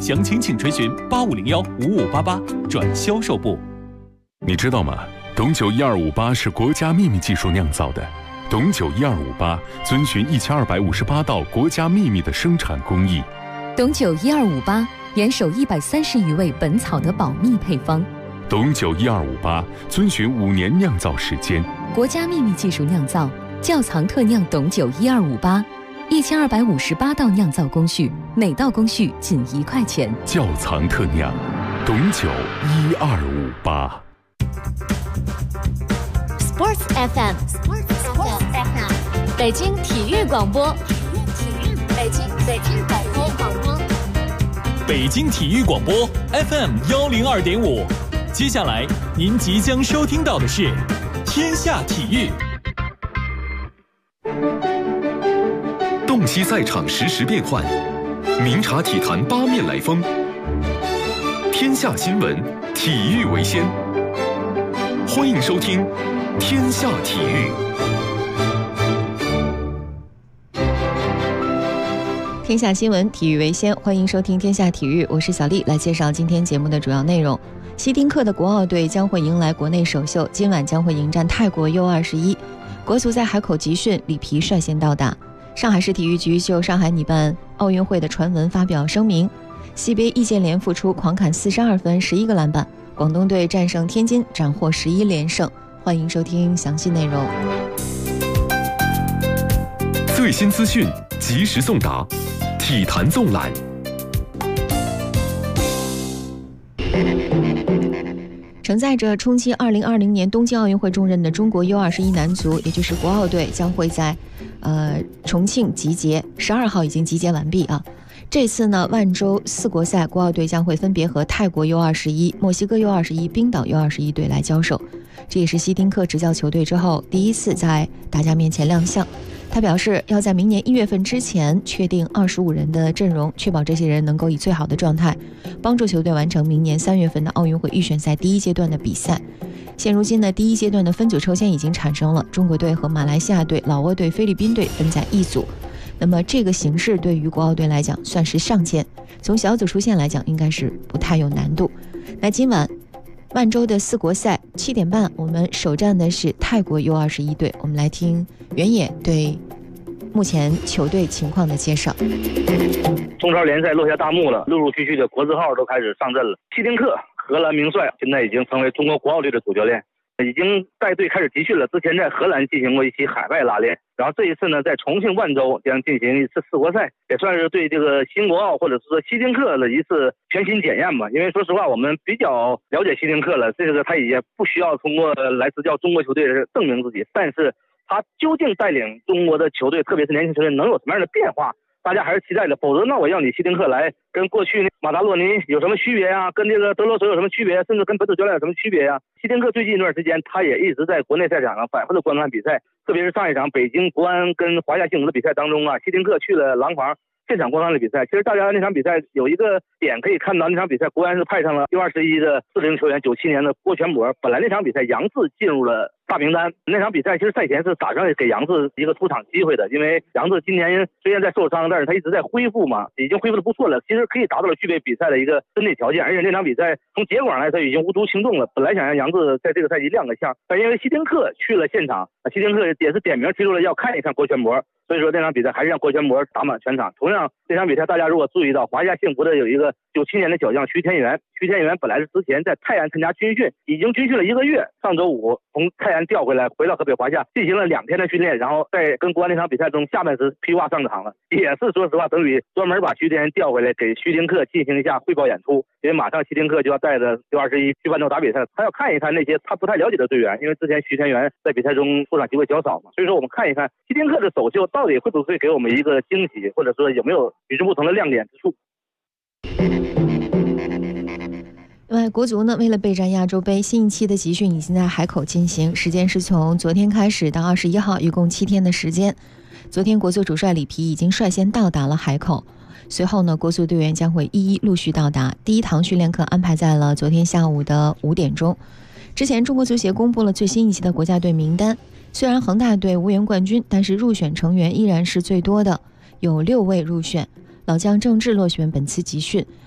详情请垂询8501-5588转销售部。 你知道吗？董酒1258是国家秘密技术酿造的。董酒1258遵循1258道国家秘密的生产工艺。 董酒1258严守130余味本草的保密配方。 董酒1258遵循5年酿造时间， 国家秘密技术酿造，窖藏特酿董酒1258，1258道酿造工序，每道工序仅1块钱。 窖藏特酿，董酒1258。 Sports FM， 北京体育广播，北京广播， 北京体育广播 FM102.5。接下来您即将收听到的是《天下体育》。 洞悉赛场实时变幻，明察体坛八面来风。天下新闻，体育为先。欢迎收听《天下体育》。 天下新闻，体育为先，欢迎收听《天下体育》，我是小丽，来介绍今天节目的主要内容。希丁克的国奥队将会迎来国内首秀，今晚将会迎战泰国 U21。国足在海口集训，里皮率先到达。上海市体育局就上海拟办奥运会的传闻发表声明。CBA 易建联复出，狂砍42分，11个篮板。广东队战胜天津，斩获11连胜。欢迎收听详细内容。 最新资讯，及时送达，体坛纵览。 承载着冲击2020年东京奥运会重任的中国 U21 男足，也就是国奥队，将会在重庆集结，12号已经集结完毕啊。这次呢，万州4国赛，国奥队将会分别和泰国 U21、墨西哥 U21、冰岛 U21 队来交手。这也是希丁克执教球队之后第一次在大家面前亮相。他表示要在明年1月份之前确定25人的阵容，确保这些人能够以最好的状态帮助球队完成明年3月份的奥运会预选赛第一阶段的比赛。现如今呢，第一阶段的分组抽签已经产生了，中国队和马来西亚队、老挝队、菲律宾队分在一组。那么这个形势对于国奥队来讲算是上签，从小组出线来讲应该是不太有难度。那今晚万州的4国赛7点半，我们首战的是泰国 U21 队，我们来听原野对目前球队情况的介绍。 中超联赛落下大幕了，陆陆续续的国字号都开始上阵了。希丁克，荷兰名帅，现在已经成为中国国奥队的主教练，已经带队开始集训了。之前在荷兰进行过一期海外拉练，然后这一次呢，在重庆万州将进行一次4国赛，也算是对这个新国奥或者是说希丁克的一次全新检验吧。因为说实话，我们比较了解希丁克了，这个他也不需要通过来执教中国球队证明自己，但是他究竟带领中国的球队，特别是年轻球队能有什么样的变化，大家还是期待的。否则那我要你希丁克来跟过去马达洛尼有什么区别呀？跟这个德罗索有什么区别？甚至跟本土教练有什么区别呀？希丁克最近一段时间他也一直在国内赛场上反复的观看比赛，特别是上一场北京国安跟华夏幸福的比赛当中啊，希丁克去了廊坊现场观看的比赛。其实大家那场比赛有一个点可以看到，那场比赛国安是派上了 U21 的40球员，97年的郭全博。本来那场比赛杨志进入了大名单，那场比赛其实赛前是打算给杨志一个出场机会的，因为杨志今年虽然在受伤，但是他一直在恢复嘛，已经恢复的不错了，其实可以达到了具备比赛的一个身体条件。而且那场比赛从结果上来说已经无足轻重了，本来想让杨志在这个赛季亮个相，但因为希丁克去了现场，希丁克也是点名提出了要看一看郭全博，所以说这场比赛还是让郭全博打满全场。同样这场比赛大家如果注意到，华夏幸福的有一个97年的小将徐天元，徐天元本来是之前在泰安参加军训，已经军训了1个月，上周五从泰安调回来，回到河北华夏进行了2天的训练，然后在跟国安那场比赛中下半时披挂上场了，也是说实话等于专门把徐天元调回来给希丁克进行一下汇报演出，因为马上希丁克就要带着 U21 去万州打比赛，他要看一看那些他不太了解的队员，因为之前徐天元在比赛中出场机会较少嘛，所以说我们看一看希丁克的首秀到底会不会给我们一个惊喜，或者说有没有与众不同的亮点之处。 另外，国足呢为了备战亚洲杯，新一期的集训已经在海口进行，时间是从昨天开始到21号，一共7天的时间。昨天国足主帅里皮已经率先到达了海口，随后呢国足队员将会一一陆续到达，第一堂训练课安排在了昨天下午的5点钟。之前中国足协公布了最新一期的国家队名单，虽然恒大队无缘冠军，但是入选成员依然是最多的，有6位入选。老将郑智落选本次集训。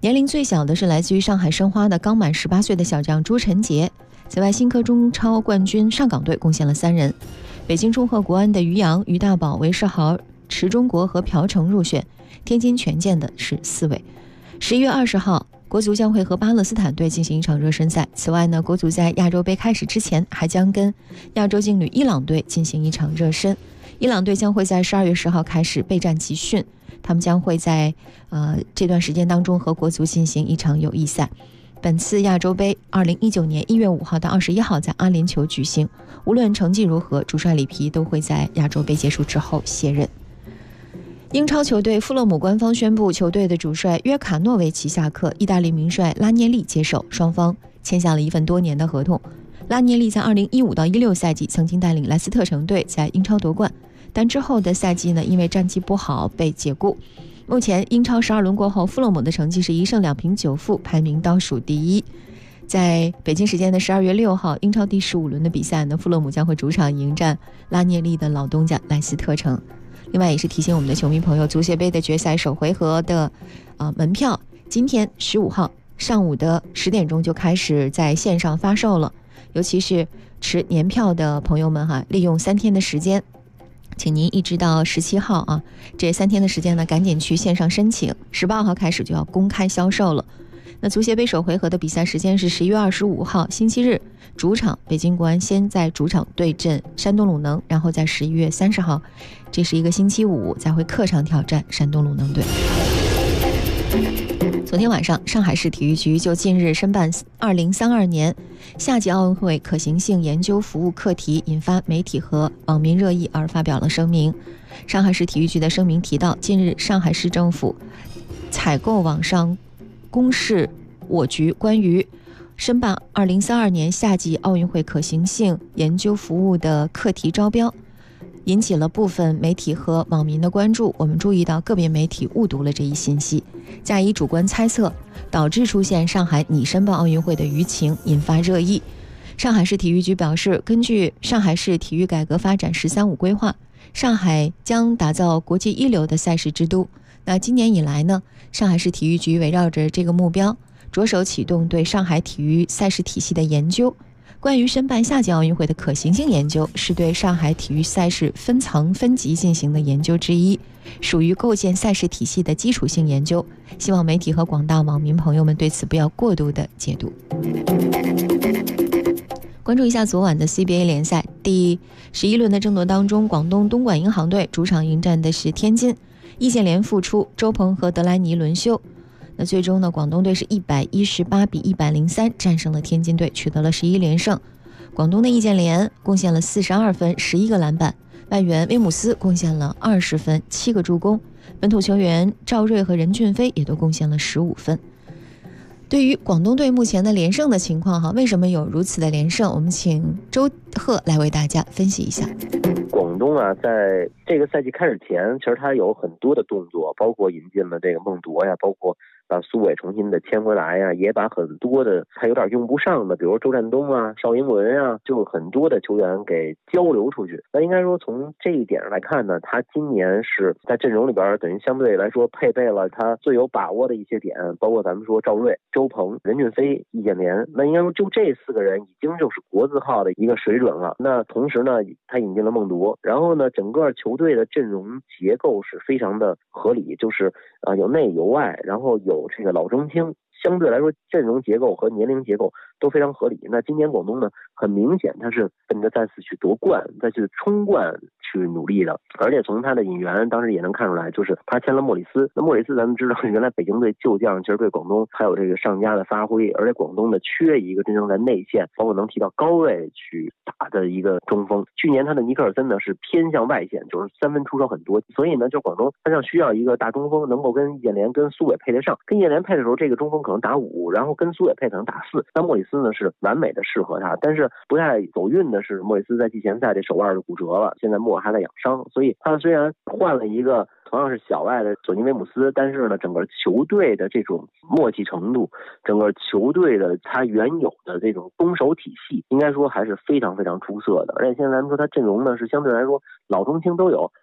年龄最小的是来自于上海申花的刚满18岁的小将朱晨杰。此外，新科中超冠军上港队贡献了3人，北京中赫国安的于洋、于大宝、韦世豪、池中国和朴成入选，天津权健的是4位。11月20号，国足将会和巴勒斯坦队进行一场热身赛。此外呢，国足在亚洲杯开始之前，还将跟亚洲劲旅伊朗队进行一场热身。伊朗队将会在12月10号开始备战集训，他们将会在这段时间当中和国足进行一场友谊赛。本次亚洲杯2019年1月5号到21号在阿联酋举行，无论成绩如何，主帅里皮都会在亚洲杯结束之后卸任。英超球队富勒姆官方宣布，球队的主帅约卡诺维奇下课，意大利名帅拉涅利接手，双方签下了一份多年的合同。拉涅利在2015到16赛季曾经带领莱斯特城队在英超夺冠，但之后的赛季呢，因为战绩不好被解雇。目前英超12轮过后，富勒姆的成绩是1胜2平9负，排名倒数第一。在北京时间的12月6号，英超第15轮的比赛呢，富勒姆将会主场迎战拉涅利的老东家莱斯特城。另外也是提醒我们的球迷朋友，足协杯的决赛首回合的门票今天15号上午的10点钟就开始在线上发售了，尤其是持年票的朋友们利用3天的时间，请您一直到17号啊，这3天的时间呢，赶紧去线上申请，18号开始就要公开销售了。那足协杯首回合的比赛时间是11月25号星期日，主场北京国安先在主场对阵山东鲁能，然后在11月30号，这是一个星期五，再会客场挑战山东鲁能队。昨天晚上，上海市体育局就近日申办2032年夏季奥运会可行性研究服务课题引发媒体和网民热议而发表了声明。上海市体育局的声明提到，近日上海市政府采购网上公示我局关于申办2032年夏季奥运会可行性研究服务的课题招标，引起了部分媒体和网民的关注。我们注意到个别媒体误读了这一信息，加以主观猜测，导致出现上海拟申办奥运会的舆情，引发热议。上海市体育局表示，根据上海市体育改革发展“13+5”规划，上海将打造国际一流的赛事之都。那今年以来呢，上海市体育局围绕着这个目标，着手启动对上海体育赛事体系的研究。关于申办夏季奥运会的可行性研究，是对上海体育赛事分层分级进行的研究之一，属于构建赛事体系的基础性研究。希望媒体和广大网民朋友们对此不要过度的解读。关注一下昨晚的 CBA 联赛第11轮的争夺当中，广东东莞银行队主场迎战的是天津，易建联复出，周鹏和德莱尼轮休。那最终呢，广东队是118比103战胜了天津队，取得了11连胜。广东的易建联贡献了42分11个篮板，外援威姆斯贡献了20分7个助攻，本土球员赵睿和任骏飞也都贡献了15分。对于广东队目前的连胜的情况为什么有如此的连胜，我们请周贺来为大家分析一下。 广东在这个赛季开始前，其实他有很多的动作，包括引进了这个孟铎呀，包括把苏伟重新的签回来呀，也把很多的他有点用不上的，比如周占东啊、邵英文啊，就很多的球员给交流出去。那应该说从这一点上来看呢，他今年是在阵容里边等于相对来说配备了他最有把握的一些点，包括咱们说赵睿、周鹏、任骏飞、易建联，那应该说就这4个人已经就是国字号的一个水准了。那同时呢，他引进了孟铎，然后呢，整个球队的阵容结构是非常的合理，就是有内有外，然后有这个老中青，相对来说阵容结构和年龄结构都非常合理。那今年广东呢，很明显他是奔着再次去夺冠、再去冲冠去努力的，而且从他的引援当时也能看出来，就是他签了莫里斯。那莫里斯咱们知道，原来北京队旧将其实对广东还有这个上佳的发挥，而且广东的缺一个真正在内线，包括能提到高位去打的一个中锋。去年他的尼克尔森呢是偏向外线，就是3分出手很多，所以呢，就广东他像需要一个大中锋能够跟易建联、跟苏伟配得上。跟易建联配的时候，这个中锋可能打5，然后跟苏伟配可能打4。那莫里斯呢是完美的适合他，但是不太走运的是莫里斯在季前赛这手腕就骨折了，现在莫尔还在养伤，所以他虽然换了一个同样是小外的索尼威姆斯，但是呢，整个球队的这种默契程度，整个球队的他原有的这种攻守体系，应该说还是非常非常出色的。而且现在咱们说他阵容呢是相对来说老中青都有，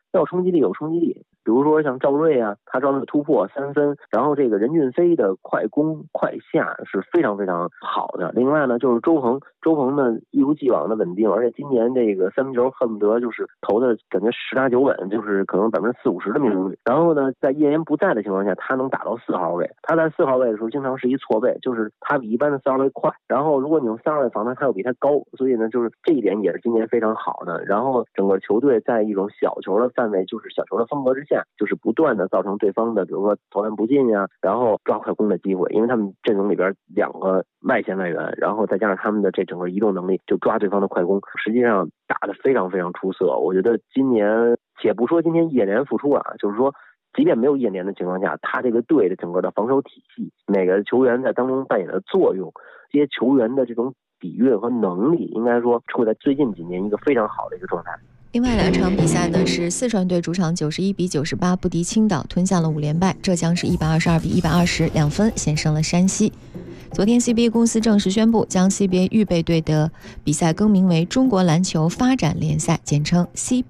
要冲击力有冲击力。比如说像赵睿啊，他招的突破3分，然后这个任骏飞的快攻快下是非常非常好的。另外呢，就是周鹏呢一如既往的稳定，而且今年这个三分球恨不得就是投的感觉10打9稳，就是可能40-50%的命中率。然后呢，在叶岩不在的情况下，他能打到4号位。他在4号位的时候经常是一错位，就是他比一般的4号位快。然后如果你用3号位防他又比他高，所以呢，就是这一点也是今年非常好的。然后整个球队在一种小球的范围，就是小球的风格之下，就是不断的造成对方的比如说投篮不进呀，然后抓快攻的机会。因为他们阵容里边2个外线外援，然后再加上他们的这整个移动能力，就抓对方的快攻，实际上打得非常非常出色。我觉得今年，且不说今天叶联复出了，就是说即便没有叶联的情况下，他这个队的整个的防守体系，每个球员在当中扮演的作用，这些球员的这种底蕴和能力，应该说处在最近几年一个非常好的一个状态。 另外2场比赛呢，是四川队主场91比98不敌青岛，吞下了5连败；浙江是122比120，2分险胜了山西。昨天 CBA 公司正式宣布将 CBA 预备队的比赛更名为中国篮球发展联赛，简称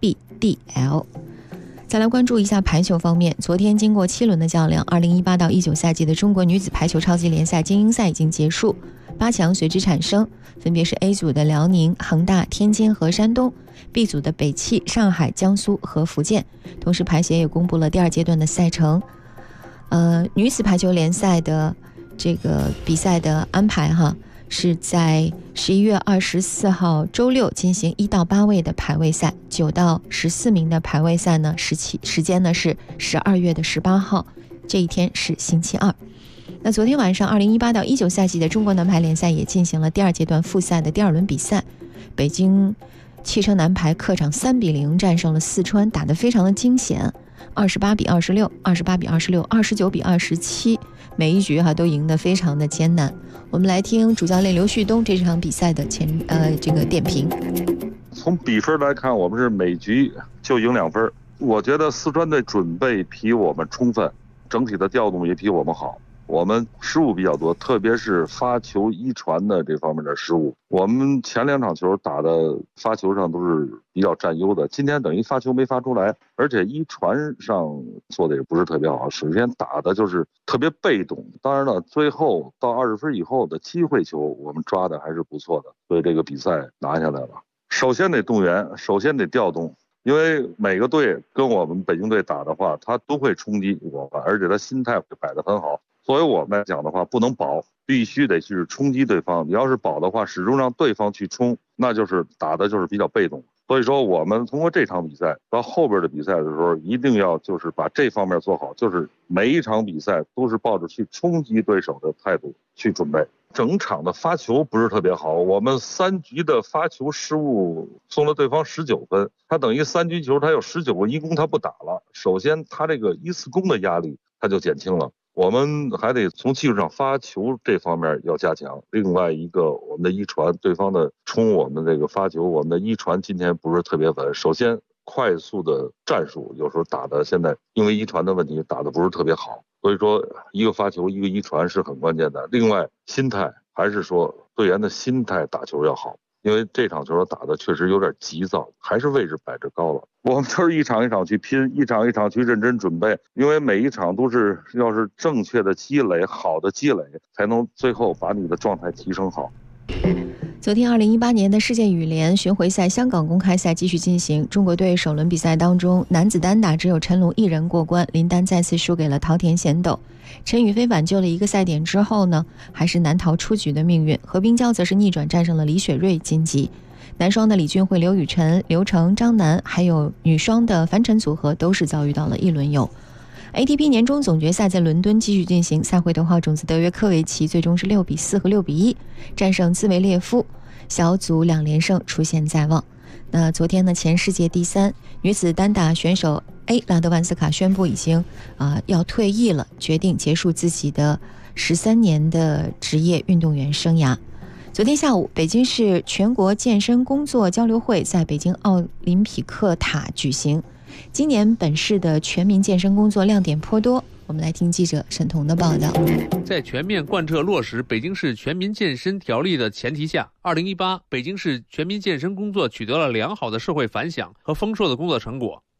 CBDL。 再来关注一下排球方面，昨天经过7轮的较量，2018到19赛季的中国女子排球超级联赛精英赛已经结束，8强随之产生，分别是 A 组的辽宁、恒大、天津和山东， B 组的北汽、上海、江苏和福建。同时排协也公布了第2阶段的赛程。女子排球联赛的这个比赛的安排是在11月24号周六进行1到8位的排位赛，9到14名的排位赛呢，时间呢是12月18号，这一天是星期二。那昨天晚上2018到19赛季的中国男排联赛也进行了第2阶段复赛的第2轮比赛，北京汽车男排客场3比0战胜了四川，打得非常的惊险，28比26、28比26、29比27，每一局都赢得非常的艰难。我们来听主教练刘旭东这场比赛的这个点评。 从比分来看，我们是每局就赢2分。我觉得四川队准备比我们充分，整体的调动也比我们好。我们失误比较多，特别是发球一传的这方面的失误。我们前2场球打的发球上都是比较占优的，今天等于发球没发出来，而且一传上做的也不是特别好，首先打的就是特别被动。当然了，最后到20分以后的机会球我们抓的还是不错的，所以这个比赛拿下来了。首先得动员，首先得调动，因为每个队跟我们北京队打的话，他都会冲击我们，而且他心态会摆得很好。作为我们来讲的话，不能保，必须得去冲击对方。你要是保的话，始终让对方去冲，那就是打的就是比较被动。所以说我们通过这场比赛到后边的比赛的时候，一定要就是把这方面做好，就是每一场比赛都是抱着去冲击对手的态度去准备。整场的发球不是特别好，我们3局的发球失误送了对方19分，他等于3局球他有19个1攻他不打了。首先他这个1次攻的压力他就减轻了，我们还得从技术上发球这方面要加强。另外一个，我们的一传对方的冲我们这个发球，我们的一传今天不是特别稳。首先快速的战术有时候打的现在因为一传的问题打的不是特别好，所以说一个发球一个一传是很关键的。另外心态，还是说队员的心态打球要好，因为这场球打的确实有点急躁，还是位置摆着高了。我们就是一场一场去拼，一场一场去认真准备，因为每一场都是要是正确的积累，好的积累，才能最后把你的状态提升好。 昨天2018年的世界羽联巡回赛香港公开赛继续进行，中国队首轮比赛当中，男子单打只有陈龙1人过关，林丹再次输给了桃田贤斗。陈雨菲挽救了1个赛点之后呢，还是难逃出局的命运。何冰娇则是逆转战胜了李雪芮晋级。男双的李俊慧、刘雨辰、刘成、张楠，还有女双的樊晨组合都是遭遇到了一轮游。ATP 年终总决赛在伦敦继续进行，赛会头号种子德约科维奇最终是6比4和6比1战胜兹维列夫，小组2连胜出现在望。那昨天呢，前世界第3女子单打选手 A 拉德万斯卡宣布已经要退役了，决定结束自己的13年的职业运动员生涯。昨天下午，北京市全国健身工作交流会在北京奥林匹克塔举行。今年本市的全民健身工作亮点颇多，我们来听记者沈彤的报道。 在全面贯彻落实北京市全民健身条例的前提下，2018北京市全民健身工作取得了良好的社会反响和丰硕的工作成果。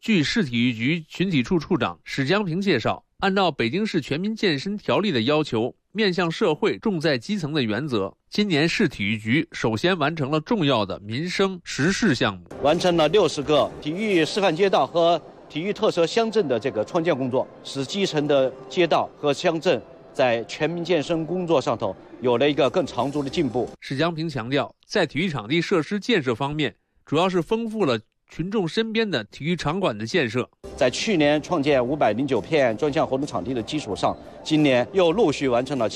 据市体育局群体处处长史江平介绍，按照北京市全民健身条例的要求，面向社会重在基层的原则，今年市体育局首先完成了重要的民生实事项目， 完成了60个体育示范街道和体育特色乡镇的这个创建工作，使基层的街道和乡镇在全民健身工作上头有了一个更长足的进步。 史江平强调，在体育场地设施建设方面，主要是丰富了群众身边的体育场馆的建设。 在去年创建509片专项活动场地的基础上，今年又陆续完成了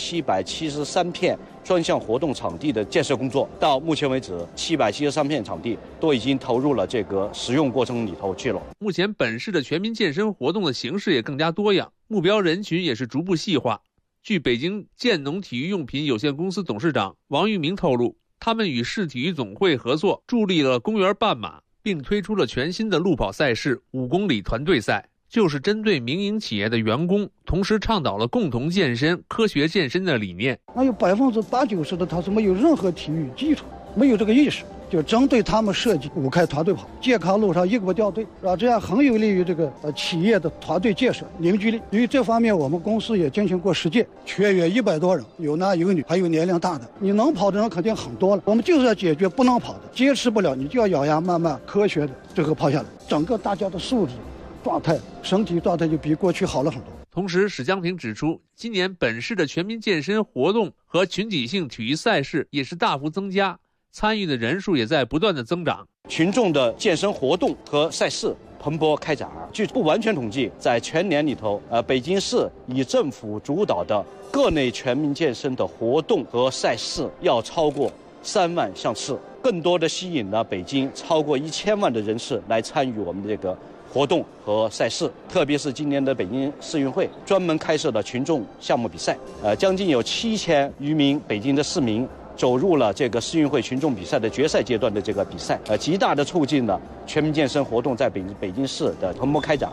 773片专项活动场地的建设工作。到目前为止，773片场地都已经投入了这个使用过程里头去了。 目前本市的全民健身活动的形式也更加多样，目标人群也是逐步细化。据北京建农体育用品有限公司董事长王玉明透露，他们与市体育总会合作，助力了公园半马，并推出了全新的路跑赛事5公里团队赛，就是针对民营企业的员工，同时倡导了共同健身、科学健身的理念。 那有80%-90%的他是没有任何体育基础，没有这个意识，就针对他们设计5开团队跑，健康路上一个不掉队，是吧？这样很有利于这个企业的团队建设凝聚力。因为这方面，我们公司也进行过实践，全员100多人，有男有女，还有年龄大的。你能跑的人肯定很多了，我们就是要解决不能跑的，坚持不了，你就要咬牙慢慢科学的最后跑下来。整个大家的素质、状态、身体状态就比过去好了很多。 同时，史江平指出，今年本市的全民健身活动和群体性体育赛事也是大幅增加，参与的人数也在不断的增长， 群众的健身活动和赛事蓬勃开展。据不完全统计，在全年里头，北京市以政府主导的各类全民健身的活动和赛事要超过3万项次，更多的吸引了北京超过1000万的人次来参与我们的这个活动和赛事。特别是今年的北京市运会专门开设了群众项目比赛，将近有7000余名北京的市民走入了这个市运会群众比赛的决赛阶段的这个比赛，极大的促进了全民健身活动在北京市的蓬勃开展。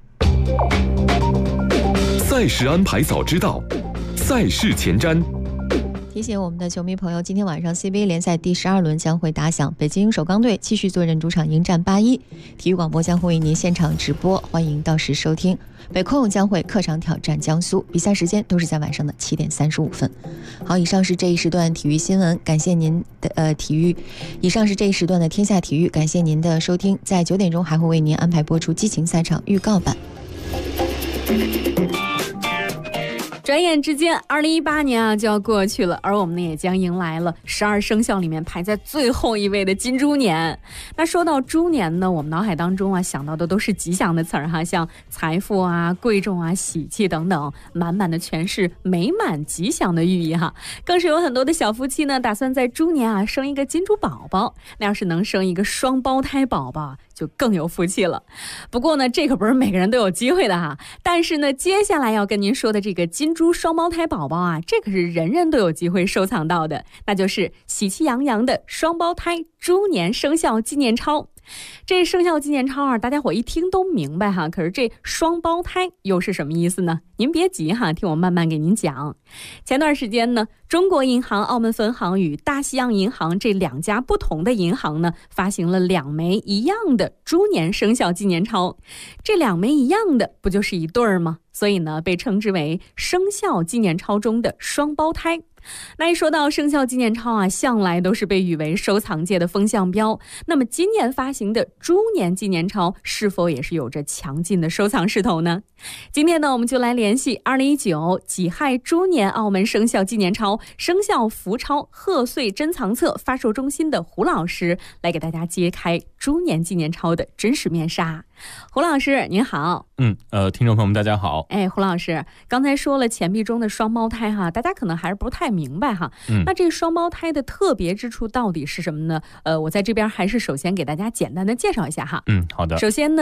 赛事安排早知道，赛事前瞻。 提醒我们的球迷朋友，今天晚上 CBA 联赛第12轮将会打响，北京首钢队继续坐镇主场迎战81，体育广播将会为您现场直播，欢迎到时收听。北控将会客场挑战江苏，比赛时间都是在晚上的7点35分。好，以上是这一时段体育新闻，感谢您的以上是这一时段的天下体育，感谢您的收听。在9点钟还会为您安排播出激情赛场预告版。 转眼之间2018年就要过去了，而我们呢也将迎来了12生肖里面排在最后一位的金猪年。那说到猪年呢，我们脑海当中想到的都是吉祥的词儿哈，像财富贵重喜气等等，满满的全是美满吉祥的寓意哈。更是有很多的小夫妻呢打算在猪年生一个金猪宝宝，那要是能生一个双胞胎宝宝就更有福气了。不过呢，这可不是每个人都有机会的哈。但是呢，接下来要跟您说的这个金猪双胞胎宝宝这可是人人都有机会收藏到的，那就是喜气洋洋的双胞胎猪年生肖纪念钞。这生肖纪念钞大家伙一听都明白哈，可是这双胞胎又是什么意思呢？您别急哈，听我慢慢给您讲。前段时间呢，中国银行澳门分行与大西洋银行这2家不同的银行呢，发行了2枚一样的猪年生肖纪念钞。这2枚一样的不就是一对儿吗？所以呢，被称之为生肖纪念钞中的双胞胎。那一说到生肖纪念钞向来都是被誉为收藏界的风向标。那么今年发行的猪年纪念钞是否也是有着强劲的收藏势头呢？今天呢，我们就来联系2019己亥猪年澳门生肖纪念钞生肖福钞贺岁珍藏册发售中心的胡老师，来给大家揭开猪年纪念钞的真实面纱。胡老师您好。 听众朋友们大家好。 胡老师刚才说了钱币中的双胞胎大家可能还是不太明白哈。那这双胞胎的特别之处到底是什么呢？我在这边还是首先给大家简单的介绍一下哈。 好的。 首先呢，